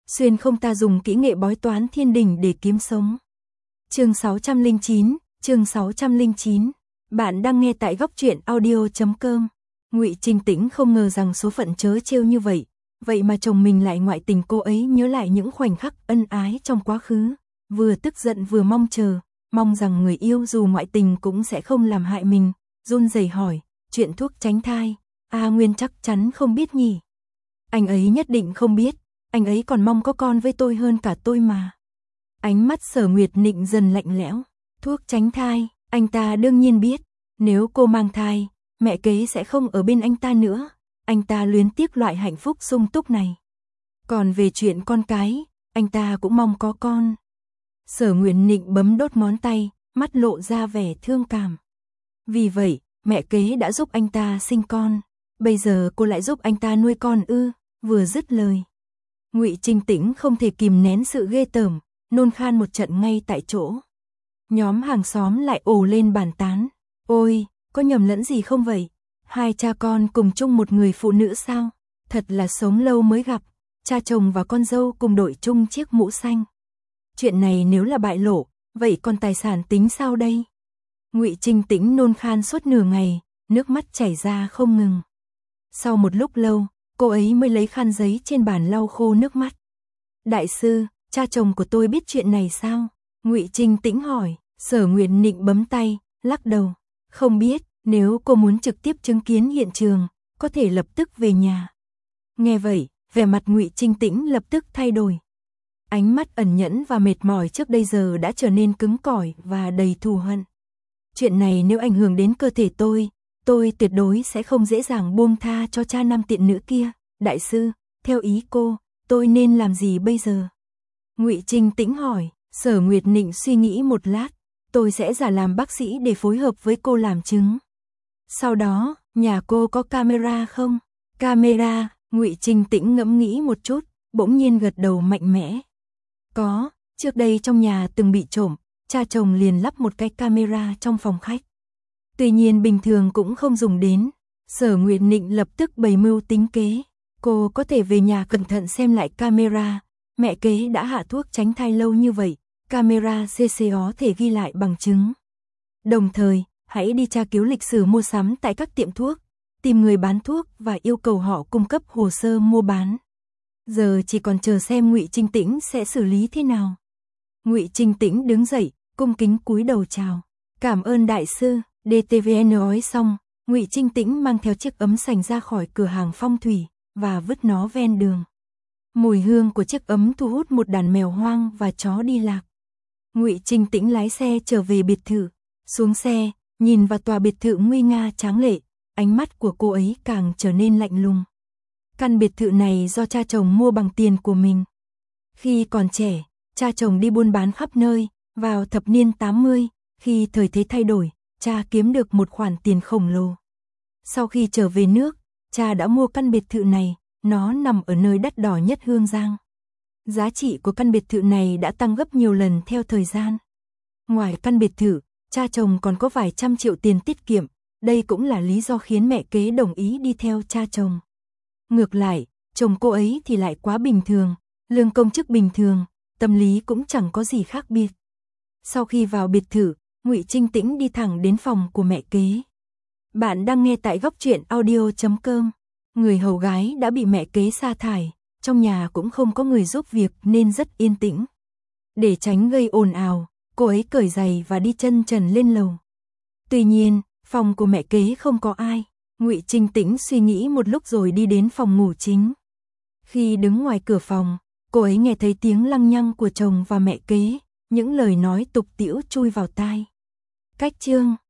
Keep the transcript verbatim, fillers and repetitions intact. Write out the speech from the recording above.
xuyên không ta dùng kỹ nghệ bói toán thiên đình để kiếm sống. Chương sáu trăm lẻ chín, chương sáu trăm lẻ chín. Bạn đang nghe tại góc truyện audio chấm com. Ngụy Trinh Tĩnh không ngờ rằng số phận trớ trêu như vậy, vậy mà chồng mình lại ngoại tình. Cô ấy nhớ lại những khoảnh khắc ân ái trong quá khứ, vừa tức giận vừa mong chờ, mong rằng người yêu dù ngoại tình cũng sẽ không làm hại mình, run rẩy hỏi, chuyện thuốc tránh thai, A Nguyên chắc chắn không biết nhỉ? Anh ấy nhất định không biết, anh ấy còn mong có con với tôi hơn cả tôi mà. Ánh mắt Sở Nguyệt Nịnh dần lạnh lẽo, thuốc tránh thai, anh ta đương nhiên biết, nếu cô mang thai, mẹ kế sẽ không ở bên anh ta nữa, anh ta luyến tiếc loại hạnh phúc sung túc này. Còn về chuyện con cái, anh ta cũng mong có con. Sở Nguyệt Nịnh bấm đốt ngón tay, mắt lộ ra vẻ thương cảm. Vì vậy, mẹ kế đã giúp anh ta sinh con, bây giờ cô lại giúp anh ta nuôi con ư? Vừa dứt lời, Ngụy Trinh Tĩnh không thể kìm nén sự ghê tởm, nôn khan một trận ngay tại chỗ. Nhóm hàng xóm lại ồ lên bàn tán, ôi, có nhầm lẫn gì không vậy? Hai cha con cùng chung một người phụ nữ sao? Thật là sống lâu mới gặp, cha chồng và con dâu cùng đội chung chiếc mũ xanh. Chuyện này nếu là bại lộ, vậy còn tài sản tính sao đây? Ngụy Trinh Tĩnh nôn khan suốt nửa ngày, nước mắt chảy ra không ngừng. Sau một lúc lâu, cô ấy mới lấy khăn giấy trên bàn lau khô nước mắt. Đại sư, cha chồng của tôi biết chuyện này sao? Ngụy Trinh Tĩnh hỏi. Sở Nguyệt Nịnh bấm tay, lắc đầu. Không biết, nếu cô muốn trực tiếp chứng kiến hiện trường, có thể lập tức về nhà. Nghe vậy, vẻ mặt Ngụy Trinh Tĩnh lập tức thay đổi. Ánh mắt ẩn nhẫn và mệt mỏi trước đây giờ đã trở nên cứng cỏi và đầy thù hận. Chuyện này nếu ảnh hưởng đến cơ thể tôi, tôi tuyệt đối sẽ không dễ dàng buông tha cho cha nam tiện nữ kia. Đại sư, theo ý cô, tôi nên làm gì bây giờ? Ngụy Trinh Tĩnh hỏi. Sở Nguyệt Nịnh suy nghĩ một lát, tôi sẽ giả làm bác sĩ để phối hợp với cô làm chứng. Sau đó, nhà cô có camera không? Camera, Ngụy Trinh Tĩnh ngẫm nghĩ một chút, bỗng nhiên gật đầu mạnh mẽ. Có, trước đây trong nhà từng bị trộm, cha chồng liền lắp một cái camera trong phòng khách. Tuy nhiên bình thường cũng không dùng đến. Sở Nguyệt Nịnh lập tức bày mưu tính kế. Cô có thể về nhà cẩn thận xem lại camera. Mẹ kế đã hạ thuốc tránh thai lâu như vậy, camera xê xê có thể ghi lại bằng chứng. Đồng thời, hãy đi tra cứu lịch sử mua sắm tại các tiệm thuốc, tìm người bán thuốc và yêu cầu họ cung cấp hồ sơ mua bán. Giờ chỉ còn chờ xem Ngụy Trinh Tĩnh sẽ xử lý thế nào. Ngụy Trinh Tĩnh đứng dậy, cung kính cúi đầu chào. Cảm ơn đại sư. đê tê vê en nói xong, Ngụy Trinh Tĩnh mang theo chiếc ấm sành ra khỏi cửa hàng phong thủy và vứt nó ven đường. Mùi hương của chiếc ấm thu hút một đàn mèo hoang và chó đi lạc. Ngụy Trinh Tĩnh lái xe trở về biệt thự, xuống xe, nhìn vào tòa biệt thự nguy nga tráng lệ, ánh mắt của cô ấy càng trở nên lạnh lùng. Căn biệt thự này do cha chồng mua bằng tiền của mình. Khi còn trẻ, cha chồng đi buôn bán khắp nơi, vào thập niên tám mươi, khi thời thế thay đổi, cha kiếm được một khoản tiền khổng lồ. Sau khi trở về nước, cha đã mua căn biệt thự này, nó nằm ở nơi đắt đỏ nhất Hương Giang. Giá trị của căn biệt thự này đã tăng gấp nhiều lần theo thời gian. Ngoài căn biệt thự, cha chồng còn có vài trăm triệu tiền tiết kiệm, đây cũng là lý do khiến mẹ kế đồng ý đi theo cha chồng. Ngược lại, chồng cô ấy thì lại quá bình thường, lương công chức bình thường, tâm lý cũng chẳng có gì khác biệt. Sau khi vào biệt thự, Ngụy Trinh Tĩnh đi thẳng đến phòng của mẹ kế. Bạn đang nghe tại góc truyện audio chấm com. Người hầu gái đã bị mẹ kế sa thải, trong nhà cũng không có người giúp việc nên rất yên tĩnh. Để tránh gây ồn ào, cô ấy cởi giày và đi chân trần lên lầu. Tuy nhiên, phòng của mẹ kế không có ai. Ngụy Trinh Tĩnh suy nghĩ một lúc rồi đi đến phòng ngủ chính. Khi đứng ngoài cửa phòng, cô ấy nghe thấy tiếng lăng nhăng của chồng và mẹ kế, những lời nói tục tĩu chui vào tai. Cách chương